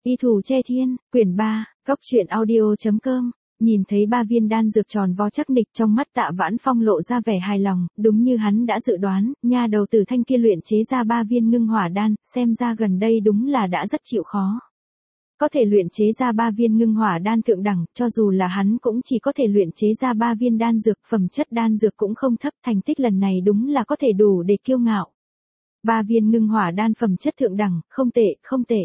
Y thủ che thiên, quyển 3, coctruyện audio.com. Nhìn thấy 3 viên đan dược tròn vo chắc nịch trong mắt Tạ Vãn Phong lộ ra vẻ hài lòng, đúng như hắn đã dự đoán, nha đầu Tử Thanh kia luyện chế ra 3 viên ngưng hỏa đan, xem ra gần đây đúng là đã rất chịu khó. Có thể luyện chế ra 3 viên ngưng hỏa đan thượng đẳng, cho dù là hắn cũng chỉ có thể luyện chế ra 3 viên đan dược, phẩm chất đan dược cũng không thấp, thành tích lần này đúng là có thể đủ để kiêu ngạo. 3 viên ngưng hỏa đan phẩm chất thượng đẳng, không tệ, không tệ.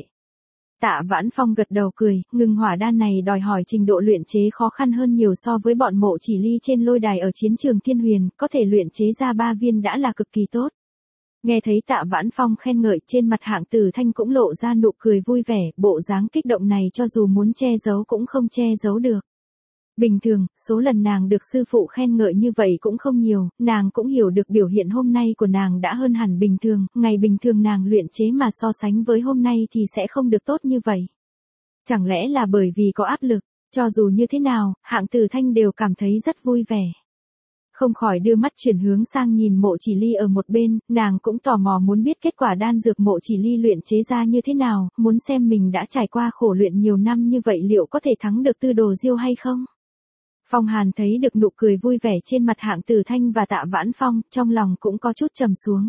Tạ Vãn Phong gật đầu cười, ngưng hỏa đan này đòi hỏi trình độ luyện chế khó khăn hơn nhiều so với bọn Mộ Chỉ Ly trên lôi đài ở chiến trường Thiên Huyền, có thể luyện chế ra 3 viên đã là cực kỳ tốt. Nghe thấy Tạ Vãn Phong khen ngợi, trên mặt Hạng Tử Thanh cũng lộ ra nụ cười vui vẻ, bộ dáng kích động này cho dù muốn che giấu cũng không che giấu được. Bình thường, số lần nàng được sư phụ khen ngợi như vậy cũng không nhiều, nàng cũng hiểu được biểu hiện hôm nay của nàng đã hơn hẳn bình thường, ngày bình thường nàng luyện chế mà so sánh với hôm nay thì sẽ không được tốt như vậy. Chẳng lẽ là bởi vì có áp lực, cho dù như thế nào, Hạng Tử Thanh đều cảm thấy rất vui vẻ. Không khỏi đưa mắt chuyển hướng sang nhìn Mộ Chỉ Ly ở một bên, nàng cũng tò mò muốn biết kết quả đan dược Mộ Chỉ Ly luyện chế ra như thế nào, muốn xem mình đã trải qua khổ luyện nhiều năm như vậy liệu có thể thắng được Tư Đồ Diêu hay không. Phong Hàn thấy được nụ cười vui vẻ trên mặt Hạng Tử Thanh và Tạ Vãn Phong, trong lòng cũng có chút trầm xuống.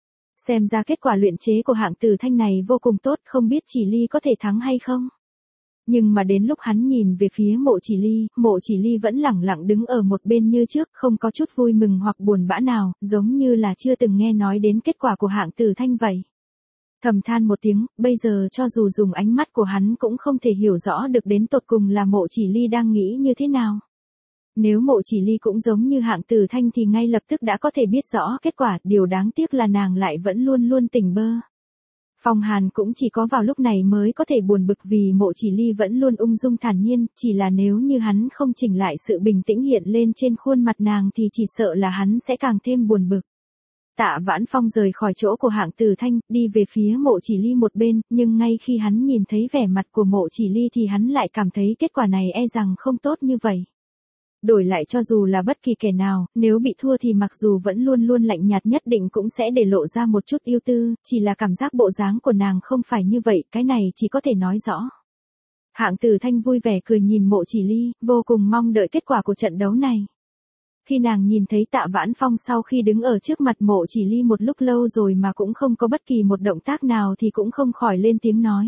Xem ra kết quả luyện chế của Hạng Tử Thanh này vô cùng tốt, không biết Chỉ Ly có thể thắng hay không. Nhưng mà đến lúc hắn nhìn về phía Mộ Chỉ Ly vẫn lẳng lặng đứng ở một bên như trước, không có chút vui mừng hoặc buồn bã nào, giống như là chưa từng nghe nói đến kết quả của Hạng Tử Thanh vậy. Thầm than một tiếng, bây giờ cho dù dùng ánh mắt của hắn cũng không thể hiểu rõ được đến tột cùng là Mộ Chỉ Ly đang nghĩ như thế nào. Nếu Mộ Chỉ Ly cũng giống như Hạng Tử Thanh thì ngay lập tức đã có thể biết rõ kết quả, điều đáng tiếc là nàng lại vẫn luôn luôn tỉnh bơ. Phong Hàn cũng chỉ có vào lúc này mới có thể buồn bực vì Mộ Chỉ Ly vẫn luôn ung dung thản nhiên, chỉ là nếu như hắn không chỉnh lại sự bình tĩnh hiện lên trên khuôn mặt nàng thì chỉ sợ là hắn sẽ càng thêm buồn bực. Tạ Vãn Phong rời khỏi chỗ của Hạng Tử Thanh, đi về phía Mộ Chỉ Ly một bên, nhưng ngay khi hắn nhìn thấy vẻ mặt của Mộ Chỉ Ly thì hắn lại cảm thấy kết quả này e rằng không tốt như vậy. Đổi lại cho dù là bất kỳ kẻ nào, nếu bị thua thì mặc dù vẫn luôn luôn lạnh nhạt nhất định cũng sẽ để lộ ra một chút ưu tư, chỉ là cảm giác bộ dáng của nàng không phải như vậy, cái này chỉ có thể nói rõ. Hạng Tử Thanh vui vẻ cười nhìn Mộ Chỉ Ly, vô cùng mong đợi kết quả của trận đấu này. Khi nàng nhìn thấy Tạ Vãn Phong sau khi đứng ở trước mặt Mộ Chỉ Ly một lúc lâu rồi mà cũng không có bất kỳ một động tác nào thì cũng không khỏi lên tiếng nói.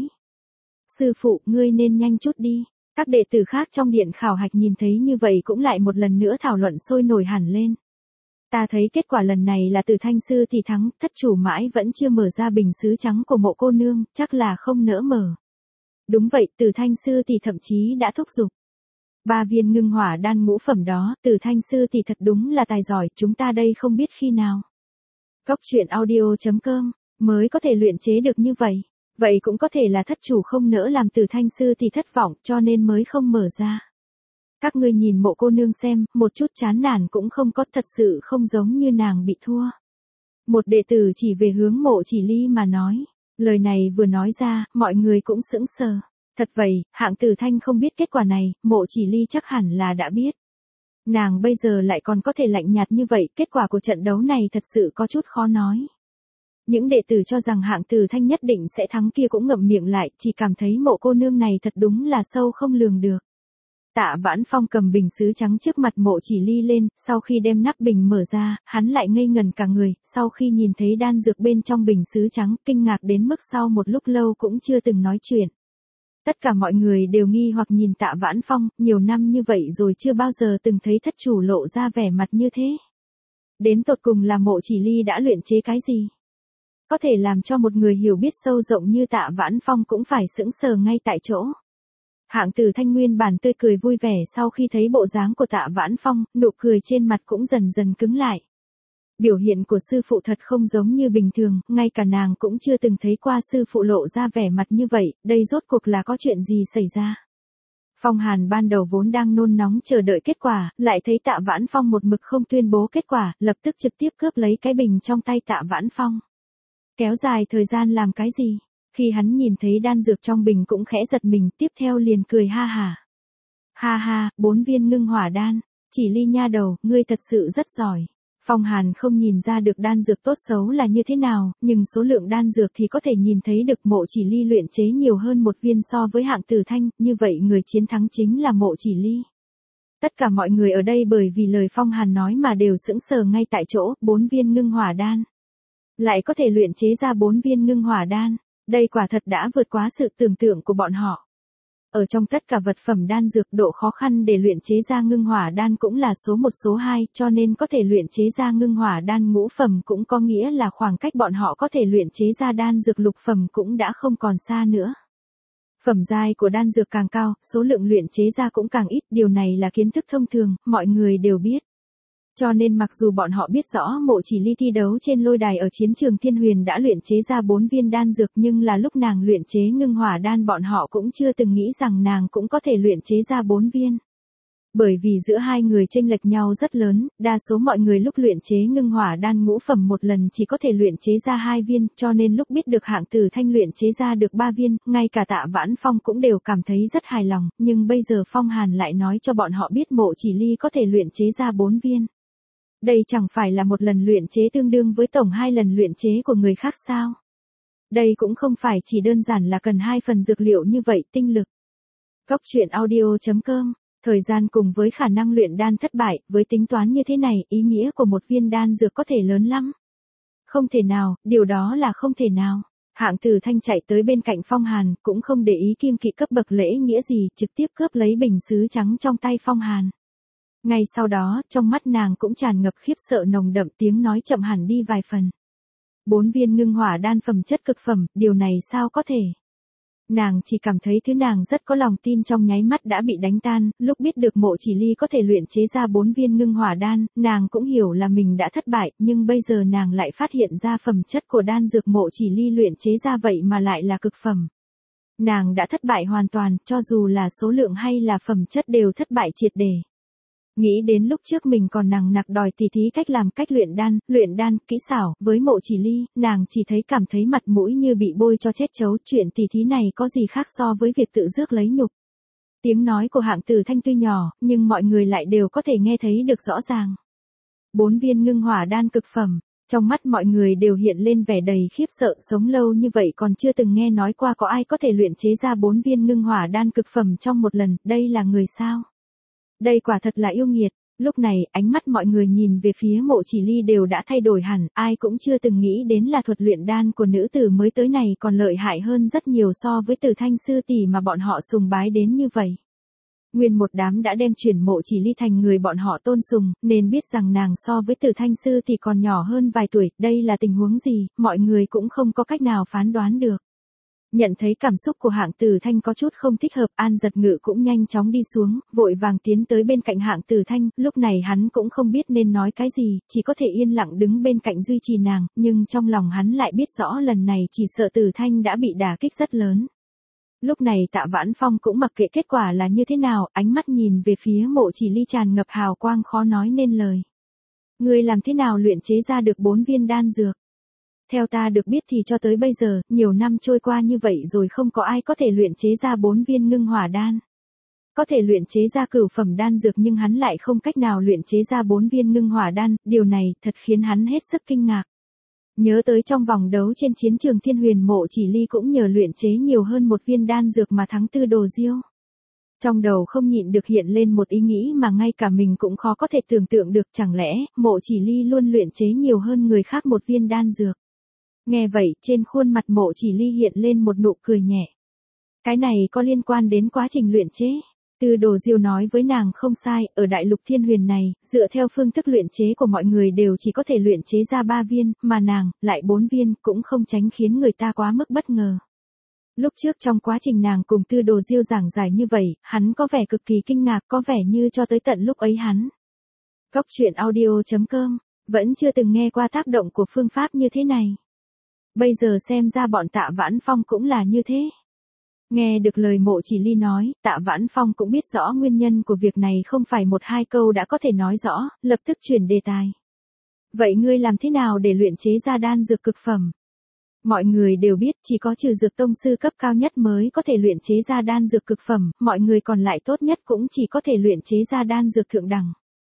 Sư phụ, ngươi nên nhanh chút đi. Các đệ tử khác trong điện khảo hạch nhìn thấy như vậy cũng lại một lần nữa thảo luận sôi nổi hẳn lên. Ta thấy kết quả lần này là Tử Thanh sư thì thắng, thất chủ mãi vẫn chưa mở ra bình sứ trắng của Mộ cô nương, chắc là không nỡ mở. Đúng vậy, Tử Thanh sư thì thậm chí đã thúc giục. 3 viên ngưng hỏa đan ngũ phẩm đó, Tử Thanh sư thì thật đúng là tài giỏi, chúng ta đây không biết khi nào. Coctruyện audio.com mới có thể luyện chế được như vậy. Vậy cũng có thể là thất chủ không nỡ làm Tử Thanh sư thì thất vọng cho nên mới không mở ra. Các ngươi nhìn Mộ cô nương xem, một chút chán nản cũng không có, thật sự không giống như nàng bị thua. Một đệ tử chỉ về hướng Mộ Chỉ Ly mà nói. Lời này vừa nói ra, mọi người cũng sững sờ. Thật vậy, Hạng Tử Thanh không biết kết quả này, Mộ Chỉ Ly chắc hẳn là đã biết. Nàng bây giờ lại còn có thể lạnh nhạt như vậy, kết quả của trận đấu này thật sự có chút khó nói. Những đệ tử cho rằng Hạng Tử Thanh nhất định sẽ thắng kia cũng ngậm miệng lại, chỉ cảm thấy Mộ cô nương này thật đúng là sâu không lường được. Tạ Vãn Phong cầm bình sứ trắng trước mặt Mộ Chỉ Ly lên, sau khi đem nắp bình mở ra, hắn lại ngây ngẩn cả người, sau khi nhìn thấy đan dược bên trong bình sứ trắng, kinh ngạc đến mức sau một lúc lâu cũng chưa từng nói chuyện. Tất cả mọi người đều nghi hoặc nhìn Tạ Vãn Phong, nhiều năm như vậy rồi chưa bao giờ từng thấy thất chủ lộ ra vẻ mặt như thế. Đến tột cùng là Mộ Chỉ Ly đã luyện chế cái gì? Có thể làm cho một người hiểu biết sâu rộng như Tạ Vãn Phong cũng phải sững sờ ngay tại chỗ. Hạng Tử Thanh nguyên bản tươi cười vui vẻ sau khi thấy bộ dáng của Tạ Vãn Phong, nụ cười trên mặt cũng dần dần cứng lại. Biểu hiện của sư phụ thật không giống như bình thường, ngay cả nàng cũng chưa từng thấy qua sư phụ lộ ra vẻ mặt như vậy, đây rốt cuộc là có chuyện gì xảy ra. Phong Hàn ban đầu vốn đang nôn nóng chờ đợi kết quả, lại thấy Tạ Vãn Phong một mực không tuyên bố kết quả, lập tức trực tiếp cướp lấy cái bình trong tay Tạ Vãn Phong. Kéo dài thời gian làm cái gì? Khi hắn nhìn thấy đan dược trong bình cũng khẽ giật mình, tiếp theo liền cười ha hả. Ha ha, 4 viên ngưng hỏa đan, Chỉ Ly nha đầu, ngươi thật sự rất giỏi. Phong Hàn không nhìn ra được đan dược tốt xấu là như thế nào, nhưng số lượng đan dược thì có thể nhìn thấy được Mộ Chỉ Ly luyện chế nhiều hơn một viên so với Hạng Tử Thanh, như vậy người chiến thắng chính là Mộ Chỉ Ly. Tất cả mọi người ở đây bởi vì lời Phong Hàn nói mà đều sững sờ ngay tại chỗ, 4 viên ngưng hỏa đan. Lại có thể luyện chế ra 4 viên ngưng hỏa đan, đây quả thật đã vượt quá sự tưởng tượng của bọn họ. Ở trong tất cả vật phẩm đan dược, độ khó khăn để luyện chế ra ngưng hỏa đan cũng là số 1 số 2, cho nên có thể luyện chế ra ngưng hỏa đan ngũ phẩm cũng có nghĩa là khoảng cách bọn họ có thể luyện chế ra đan dược lục phẩm cũng đã không còn xa nữa. Phẩm giai của đan dược càng cao, số lượng luyện chế ra cũng càng ít, điều này là kiến thức thông thường, mọi người đều biết. Cho nên mặc dù bọn họ biết rõ Mộ Chỉ Ly thi đấu trên lôi đài ở chiến trường Thiên Huyền đã luyện chế ra 4 viên đan dược, nhưng là lúc nàng luyện chế ngưng hỏa đan bọn họ cũng chưa từng nghĩ rằng nàng cũng có thể luyện chế ra 4 viên. Bởi vì giữa hai người chênh lệch nhau rất lớn, đa số mọi người lúc luyện chế ngưng hỏa đan ngũ phẩm một lần chỉ có thể luyện chế ra 2 viên, cho nên lúc biết được Hạng Tử Thanh luyện chế ra được 3 viên, ngay cả Tạ Vãn Phong cũng đều cảm thấy rất hài lòng, nhưng bây giờ Phong Hàn lại nói cho bọn họ biết Mộ Chỉ Ly có thể luyện chế ra 4 viên. Đây chẳng phải là một lần luyện chế tương đương với tổng 2 lần luyện chế của người khác sao? Đây cũng không phải chỉ đơn giản là cần 2 phần dược liệu như vậy, tinh lực. Cốc truyện audio.com. Thời gian cùng với khả năng luyện đan thất bại, với tính toán như thế này, ý nghĩa của một viên đan dược có thể lớn lắm. Không thể nào, điều đó là không thể nào. Hạng Tử Thanh chạy tới bên cạnh Phong Hàn, cũng không để ý kiêng kỵ cấp bậc lễ nghĩa gì, trực tiếp cướp lấy bình sứ trắng trong tay Phong Hàn. Ngay sau đó, trong mắt nàng cũng tràn ngập khiếp sợ nồng đậm, tiếng nói chậm hẳn đi vài phần. 4 viên ngưng hỏa đan phẩm chất cực phẩm, điều này sao có thể? Nàng chỉ cảm thấy thứ nàng rất có lòng tin trong nháy mắt đã bị đánh tan, lúc biết được Mộ Chỉ Ly có thể luyện chế ra 4 viên ngưng hỏa đan, nàng cũng hiểu là mình đã thất bại, nhưng bây giờ nàng lại phát hiện ra phẩm chất của đan dược Mộ Chỉ Ly luyện chế ra vậy mà lại là cực phẩm. Nàng đã thất bại hoàn toàn, cho dù là số lượng hay là phẩm chất đều thất bại triệt để. Nghĩ đến lúc trước mình còn nằng nặc đòi tỉ thí cách làm cách luyện đan, kỹ xảo, với Mộ Chỉ Ly, nàng chỉ thấy cảm thấy mặt mũi như bị bôi cho chết chấu, chuyện tỉ thí này có gì khác so với việc tự rước lấy nhục. Tiếng nói của Hạng Tử Thanh tuy nhỏ, nhưng mọi người lại đều có thể nghe thấy được rõ ràng. 4 viên ngưng hỏa đan cực phẩm, trong mắt mọi người đều hiện lên vẻ đầy khiếp sợ, sống lâu như vậy còn chưa từng nghe nói qua có ai có thể luyện chế ra 4 viên ngưng hỏa đan cực phẩm trong một lần, đây là người sao? Đây quả thật là yêu nghiệt. Lúc này, ánh mắt mọi người nhìn về phía Mộ Chỉ Ly đều đã thay đổi hẳn, ai cũng chưa từng nghĩ đến là thuật luyện đan của nữ tử mới tới này còn lợi hại hơn rất nhiều so với Tử Thanh sư tỷ mà bọn họ sùng bái đến như vậy. Nguyên một đám đã đem chuyển Mộ Chỉ Ly thành người bọn họ tôn sùng, nên biết rằng nàng so với Tử Thanh sư tỷ còn nhỏ hơn vài tuổi, đây là tình huống gì, mọi người cũng không có cách nào phán đoán được. Nhận thấy cảm xúc của Hạng Tử Thanh có chút không thích hợp, An Giật Ngự cũng nhanh chóng đi xuống, vội vàng tiến tới bên cạnh Hạng Tử Thanh, lúc này hắn cũng không biết nên nói cái gì, chỉ có thể yên lặng đứng bên cạnh duy trì nàng, nhưng trong lòng hắn lại biết rõ lần này chỉ sợ Tử Thanh đã bị đả kích rất lớn. Lúc này Tạ Vãn Phong cũng mặc kệ kết quả là như thế nào, ánh mắt nhìn về phía Mộ Chỉ Ly tràn ngập hào quang khó nói nên lời. Ngươi làm thế nào luyện chế ra được 4 viên đan dược? Theo ta được biết thì cho tới bây giờ, nhiều năm trôi qua như vậy rồi không có ai có thể luyện chế ra 4 viên ngưng hỏa đan. Có thể luyện chế ra cửu phẩm đan dược nhưng hắn lại không cách nào luyện chế ra 4 viên ngưng hỏa đan, điều này thật khiến hắn hết sức kinh ngạc. Nhớ tới trong vòng đấu trên chiến trường Thiên Huyền, Mộ Chỉ Ly cũng nhờ luyện chế nhiều hơn một viên đan dược mà thắng Tư Đồ Diêu. Trong đầu không nhịn được hiện lên một ý nghĩ mà ngay cả mình cũng khó có thể tưởng tượng được, chẳng lẽ Mộ Chỉ Ly luôn luyện chế nhiều hơn người khác một viên đan dược. Nghe vậy, trên khuôn mặt Mộ Chỉ Ly hiện lên một nụ cười nhẹ. Cái này có liên quan đến quá trình luyện chế. Tư Đồ Diêu nói với nàng không sai, ở đại lục Thiên Huyền này, dựa theo phương thức luyện chế của mọi người đều chỉ có thể luyện chế ra 3 viên, mà nàng, lại 4 viên, cũng không tránh khiến người ta quá mức bất ngờ. Lúc trước trong quá trình nàng cùng Tư Đồ Diêu giảng giải như vậy, hắn có vẻ cực kỳ kinh ngạc, có vẻ như cho tới tận lúc ấy hắn. Cốc truyện audio.com, vẫn chưa từng nghe qua tác động của phương pháp như thế này. Bây giờ xem ra bọn Tạ Vãn Phong cũng là như thế. Nghe được lời Mộ Chỉ Ly nói, Tạ Vãn Phong cũng biết rõ nguyên nhân của việc này không phải một hai câu đã có thể nói rõ, lập tức chuyển đề tài. Vậy ngươi làm thế nào để luyện chế ra đan dược cực phẩm? Mọi người đều biết chỉ có trừ dược tông sư cấp cao nhất mới có thể luyện chế ra đan dược cực phẩm, mọi người còn lại tốt nhất cũng chỉ có thể luyện chế ra đan dược thượng đẳng.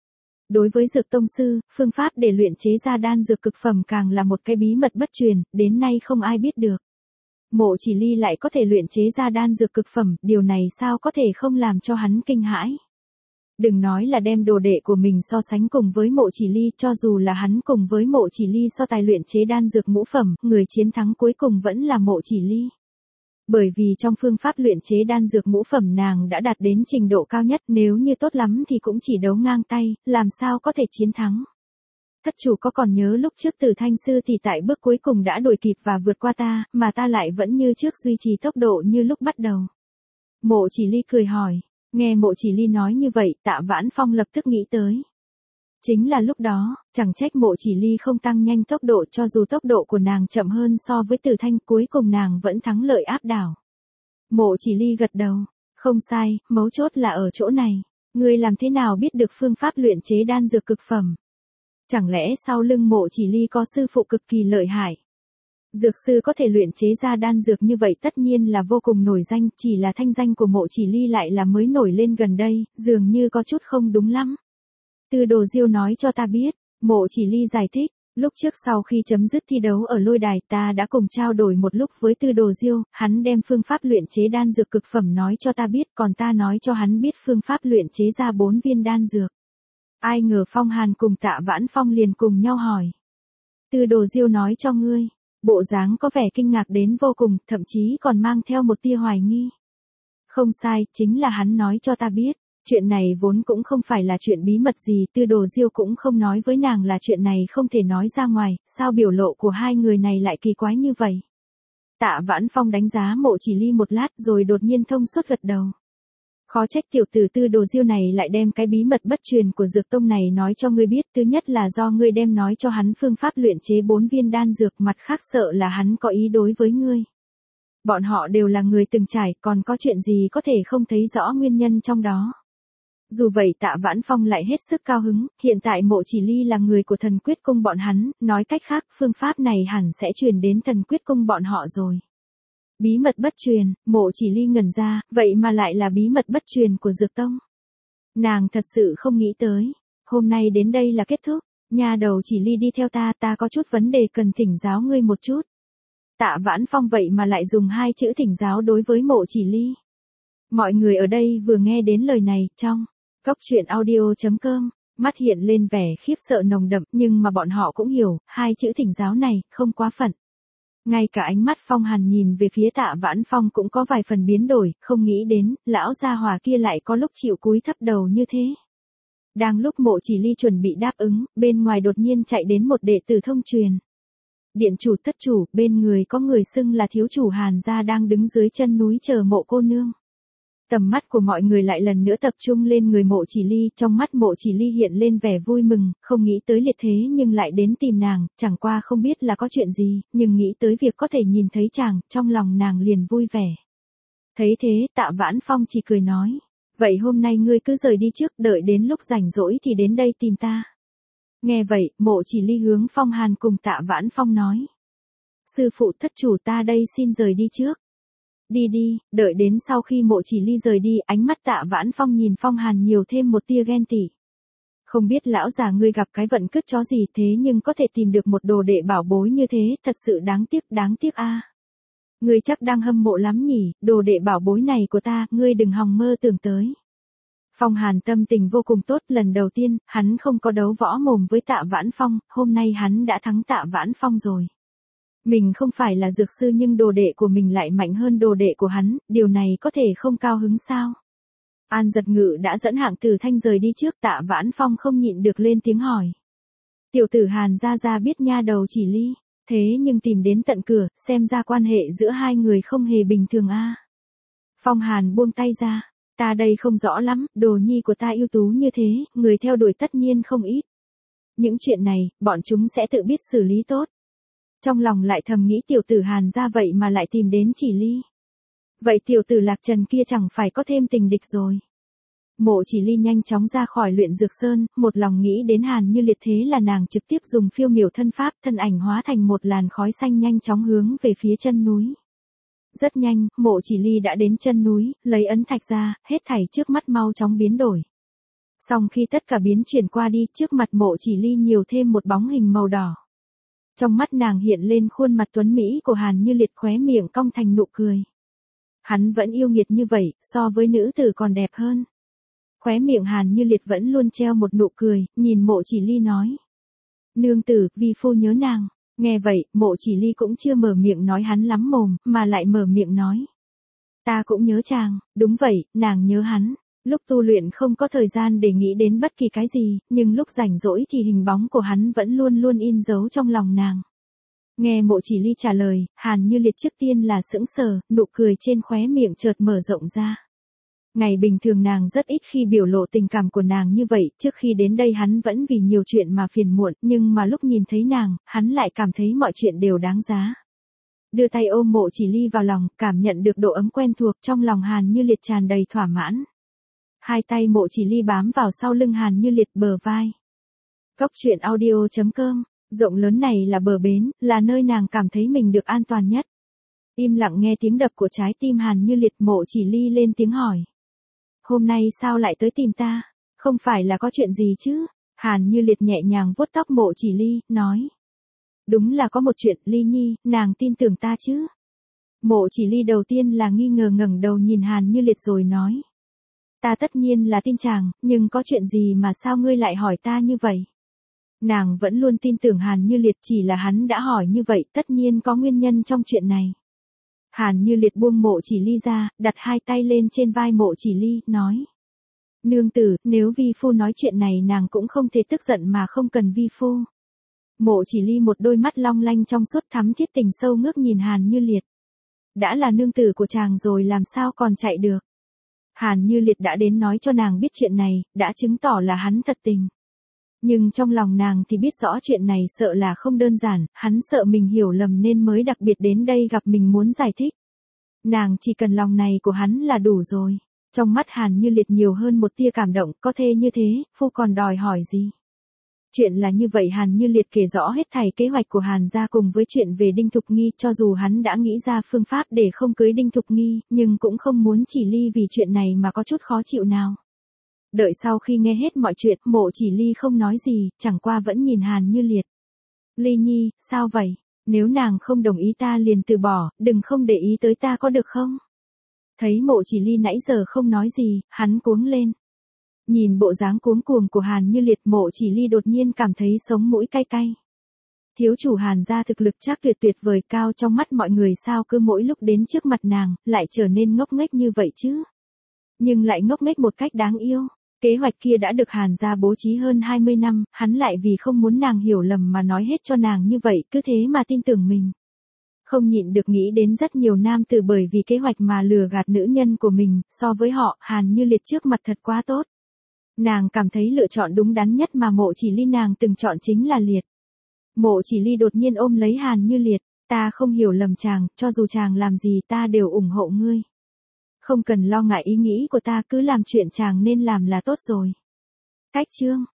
Đối với dược tông sư, phương pháp để luyện chế ra đan dược cực phẩm càng là một cái bí mật bất truyền, đến nay không ai biết được. Mộ Chỉ Ly lại có thể luyện chế ra đan dược cực phẩm, điều này sao có thể không làm cho hắn kinh hãi. Đừng nói là đem đồ đệ của mình so sánh cùng với Mộ Chỉ Ly, cho dù là hắn cùng với Mộ Chỉ Ly so tài luyện chế đan dược ngũ phẩm, người chiến thắng cuối cùng vẫn là Mộ Chỉ Ly. Bởi vì trong phương pháp luyện chế đan dược ngũ phẩm nàng đã đạt đến trình độ cao nhất, nếu như tốt lắm thì cũng chỉ đấu ngang tay, làm sao có thể chiến thắng. Thất chủ có còn nhớ lúc trước Tử Thanh sư thì tại bước cuối cùng đã đuổi kịp và vượt qua ta, mà ta lại vẫn như trước duy trì tốc độ như lúc bắt đầu. Mộ Chỉ Ly cười hỏi, nghe Mộ Chỉ Ly nói như vậy, Tạ Vãn Phong lập tức nghĩ tới. Chính là lúc đó, chẳng trách Mộ Chỉ Ly không tăng nhanh tốc độ, cho dù tốc độ của nàng chậm hơn so với Tử Thanh, cuối cùng nàng vẫn thắng lợi áp đảo. Mộ Chỉ Ly gật đầu, không sai, mấu chốt là ở chỗ này. Ngươi làm thế nào biết được phương pháp luyện chế đan dược cực phẩm? Chẳng lẽ sau lưng Mộ Chỉ Ly có sư phụ cực kỳ lợi hại? Dược sư có thể luyện chế ra đan dược như vậy tất nhiên là vô cùng nổi danh, chỉ là thanh danh của Mộ Chỉ Ly lại là mới nổi lên gần đây, dường như có chút không đúng lắm. Tư Đồ Diêu nói cho ta biết, Mộ Chỉ Ly giải thích, lúc trước sau khi chấm dứt thi đấu ở lôi đài ta đã cùng trao đổi một lúc với Tư Đồ Diêu, hắn đem phương pháp luyện chế đan dược cực phẩm nói cho ta biết, còn ta nói cho hắn biết phương pháp luyện chế ra 4 viên đan dược. Ai ngờ Phong Hàn cùng Tạ Vãn Phong liền cùng nhau hỏi. Tư Đồ Diêu nói cho ngươi, bộ dáng có vẻ kinh ngạc đến vô cùng, thậm chí còn mang theo một tia hoài nghi. Không sai, chính là hắn nói cho ta biết. Chuyện này vốn cũng không phải là chuyện bí mật gì, Tư Đồ Diêu cũng không nói với nàng là chuyện này không thể nói ra ngoài, sao biểu lộ của hai người này lại kỳ quái như vậy. Tạ Vãn Phong đánh giá Mộ Chỉ Ly một lát rồi đột nhiên thông suốt gật đầu. Khó trách tiểu tử Tư Đồ Diêu này lại đem cái bí mật bất truyền của dược tông này nói cho ngươi biết, thứ nhất là do ngươi đem nói cho hắn phương pháp luyện chế 4 viên đan dược, mặt khác sợ là hắn có ý đối với ngươi. Bọn họ đều là người từng trải, còn có chuyện gì có thể không thấy rõ nguyên nhân trong đó. Dù vậy Tạ Vãn Phong lại hết sức cao hứng, hiện tại Mộ Chỉ Ly là người của Thần Quyết Cung bọn hắn, nói cách khác phương pháp này hẳn sẽ truyền đến Thần Quyết Cung bọn họ rồi. Bí mật bất truyền, Mộ Chỉ Ly ngẩn ra, vậy mà lại là bí mật bất truyền của Dược Tông. Nàng thật sự không nghĩ tới, hôm nay đến đây là kết thúc, nha đầu Chỉ Ly đi theo ta, ta có chút vấn đề cần thỉnh giáo ngươi một chút. Tạ Vãn Phong vậy mà lại dùng 2 chữ thỉnh giáo đối với Mộ Chỉ Ly. Mọi người ở đây vừa nghe đến lời này, trong Cốc Truyện Audio.com, mắt hiện lên vẻ khiếp sợ nồng đậm, nhưng mà bọn họ cũng hiểu, 2 chữ thỉnh giáo này, không quá phận. Ngay cả ánh mắt Phong Hàn nhìn về phía Tạ Vãn Phong cũng có vài phần biến đổi, không nghĩ đến, lão gia hỏa kia lại có lúc chịu cúi thấp đầu như thế. Đang lúc Mộ Chỉ Ly chuẩn bị đáp ứng, bên ngoài đột nhiên chạy đến một đệ tử thông truyền. Điện chủ thất chủ, bên người có người xưng là thiếu chủ Hàn gia đang đứng dưới chân núi chờ Mộ cô nương. Tầm mắt của mọi người lại lần nữa tập trung lên người Mộ Chỉ Ly, trong mắt Mộ Chỉ Ly hiện lên vẻ vui mừng, không nghĩ tới liệt thế nhưng lại đến tìm nàng, chẳng qua không biết là có chuyện gì, nhưng nghĩ tới việc có thể nhìn thấy chàng, trong lòng nàng liền vui vẻ. Thấy thế, Tạ Vãn Phong chỉ cười nói, vậy hôm nay ngươi cứ rời đi trước, đợi đến lúc rảnh rỗi thì đến đây tìm ta. Nghe vậy, Mộ Chỉ Ly hướng Phong Hàn cùng Tạ Vãn Phong nói. Sư phụ thất chủ ta đây xin rời đi trước. Đi đi, đợi đến sau khi Mộ Chỉ Ly rời đi, ánh mắt Tạ Vãn Phong nhìn Phong Hàn nhiều thêm một tia ghen tị. Không biết lão già ngươi gặp cái vận cứt chó gì thế nhưng có thể tìm được một đồ đệ bảo bối như thế, thật sự đáng tiếc a. Ngươi chắc đang hâm mộ lắm nhỉ, đồ đệ bảo bối này của ta, ngươi đừng hòng mơ tưởng tới. Phong Hàn tâm tình vô cùng tốt, lần đầu tiên, hắn không có đấu võ mồm với Tạ Vãn Phong, hôm nay hắn đã thắng Tạ Vãn Phong rồi. Mình không phải là dược sư nhưng đồ đệ của mình lại mạnh hơn đồ đệ của hắn, điều này có thể không cao hứng sao? An Giật Ngự đã dẫn Hạng Tử Thanh rời đi trước, Tạ Vãn Phong không nhịn được lên tiếng hỏi. Tiểu tử Hàn gia biết nha đầu Chỉ Ly, thế nhưng tìm đến tận cửa, xem ra quan hệ giữa hai người không hề bình thường a. Phong Hàn buông tay ra, ta đây không rõ lắm, đồ nhi của ta ưu tú như thế, người theo đuổi tất nhiên không ít. Những chuyện này, bọn chúng sẽ tự biết xử lý tốt. Trong lòng lại thầm nghĩ tiểu tử Hàn gia vậy mà lại tìm đến Chỉ Ly. Vậy tiểu tử Lạc Trần kia chẳng phải có thêm tình địch rồi. Mộ Chỉ Ly nhanh chóng ra khỏi luyện dược sơn, một lòng nghĩ đến Hàn Như Liệt, thế là nàng trực tiếp dùng phiêu miểu thân pháp, thân ảnh hóa thành một làn khói xanh nhanh chóng hướng về phía chân núi. Rất nhanh, Mộ Chỉ Ly đã đến chân núi, lấy ấn thạch ra, hết thảy trước mắt mau chóng biến đổi. Xong khi tất cả biến chuyển qua đi, trước mặt Mộ Chỉ Ly nhiều thêm một bóng hình màu đỏ. Trong mắt nàng hiện lên khuôn mặt tuấn mỹ của Hàn Như Liệt, khóe miệng cong thành nụ cười. Hắn vẫn yêu nghiệt như vậy, so với nữ tử còn đẹp hơn. Khóe miệng Hàn Như Liệt vẫn luôn treo một nụ cười, nhìn Mộ Chỉ Ly nói. Nương tử, vi phu nhớ nàng. Nghe vậy, Mộ Chỉ Ly cũng chưa mở miệng nói hắn lắm mồm, mà lại mở miệng nói. Ta cũng nhớ chàng. Đúng vậy, nàng nhớ hắn. Lúc tu luyện không có thời gian để nghĩ đến bất kỳ cái gì, nhưng lúc rảnh rỗi thì hình bóng của hắn vẫn luôn luôn in dấu trong lòng nàng. Nghe Mộ Chỉ Ly trả lời, Hàn Như Liệt trước tiên là sững sờ, nụ cười trên khóe miệng chợt mở rộng ra. Ngày bình thường nàng rất ít khi biểu lộ tình cảm của nàng như vậy, trước khi đến đây hắn vẫn vì nhiều chuyện mà phiền muộn, nhưng mà lúc nhìn thấy nàng, hắn lại cảm thấy mọi chuyện đều đáng giá. Đưa tay ôm Mộ Chỉ Ly vào lòng, cảm nhận được độ ấm quen thuộc, trong lòng Hàn Như Liệt tràn đầy thỏa mãn. Hai tay Mộ Chỉ Ly bám vào sau lưng Hàn Như Liệt, bờ vai. Góc truyện audio.com, rộng lớn này là bờ bến, là nơi nàng cảm thấy mình được an toàn nhất. Im lặng nghe tiếng đập của trái tim Hàn Như Liệt, Mộ Chỉ Ly lên tiếng hỏi. Hôm nay sao lại tới tìm ta? Không phải là có chuyện gì chứ? Hàn Như Liệt nhẹ nhàng vuốt tóc Mộ Chỉ Ly, nói. Đúng là có một chuyện, Ly Nhi, nàng tin tưởng ta chứ? Mộ Chỉ Ly đầu tiên là nghi ngờ ngẩng đầu nhìn Hàn Như Liệt rồi nói. Ta tất nhiên là tin chàng, nhưng có chuyện gì mà sao ngươi lại hỏi ta như vậy? Nàng vẫn luôn tin tưởng Hàn Như Liệt, chỉ là hắn đã hỏi như vậy, tất nhiên có nguyên nhân trong chuyện này. Hàn Như Liệt buông Mộ Chỉ Ly ra, đặt hai tay lên trên vai Mộ Chỉ Ly, nói. Nương tử, nếu vi phu nói chuyện này nàng cũng không thể tức giận mà không cần vi phu. Mộ Chỉ Ly một đôi mắt long lanh trong suốt thắm thiết tình sâu ngước nhìn Hàn Như Liệt. Đã là nương tử của chàng rồi làm sao còn chạy được. Hàn Như Liệt đã đến nói cho nàng biết chuyện này, đã chứng tỏ là hắn thật tình. Nhưng trong lòng nàng thì biết rõ chuyện này sợ là không đơn giản, hắn sợ mình hiểu lầm nên mới đặc biệt đến đây gặp mình muốn giải thích. Nàng chỉ cần lòng này của hắn là đủ rồi. Trong mắt Hàn Như Liệt nhiều hơn một tia cảm động, có thể như thế, phu còn đòi hỏi gì? Chuyện là như vậy, Hàn Như Liệt kể rõ hết thảy kế hoạch của Hàn gia cùng với chuyện về Đinh Thục Nghi, cho dù hắn đã nghĩ ra phương pháp để không cưới Đinh Thục Nghi, nhưng cũng không muốn Chỉ Ly vì chuyện này mà có chút khó chịu nào. Đợi sau khi nghe hết mọi chuyện, Mộ Chỉ Ly không nói gì, chẳng qua vẫn nhìn Hàn Như Liệt. Ly Nhi, sao vậy? Nếu nàng không đồng ý ta liền từ bỏ, đừng không để ý tới ta có được không? Thấy Mộ Chỉ Ly nãy giờ không nói gì, hắn cuống lên. Nhìn bộ dáng cuống cuồng của Hàn Như Liệt, Mộ Chỉ Ly đột nhiên cảm thấy sống mũi cay cay. Thiếu chủ Hàn gia thực lực chắc tuyệt tuyệt vời cao trong mắt mọi người, sao cứ mỗi lúc đến trước mặt nàng, lại trở nên ngốc nghếch như vậy chứ? Nhưng lại ngốc nghếch một cách đáng yêu. Kế hoạch kia đã được Hàn gia bố trí hơn 20 năm, hắn lại vì không muốn nàng hiểu lầm mà nói hết cho nàng như vậy, cứ thế mà tin tưởng mình. Không nhịn được nghĩ đến rất nhiều nam tử bởi vì kế hoạch mà lừa gạt nữ nhân của mình, so với họ, Hàn Như Liệt trước mặt thật quá tốt. Nàng cảm thấy lựa chọn đúng đắn nhất mà Mộ Chỉ Ly nàng từng chọn chính là Liệt. Mộ Chỉ Ly đột nhiên ôm lấy Hàn Như Liệt, ta không hiểu lầm chàng, cho dù chàng làm gì ta đều ủng hộ ngươi. Không cần lo ngại ý nghĩ của ta, cứ làm chuyện chàng nên làm là tốt rồi. Cách chương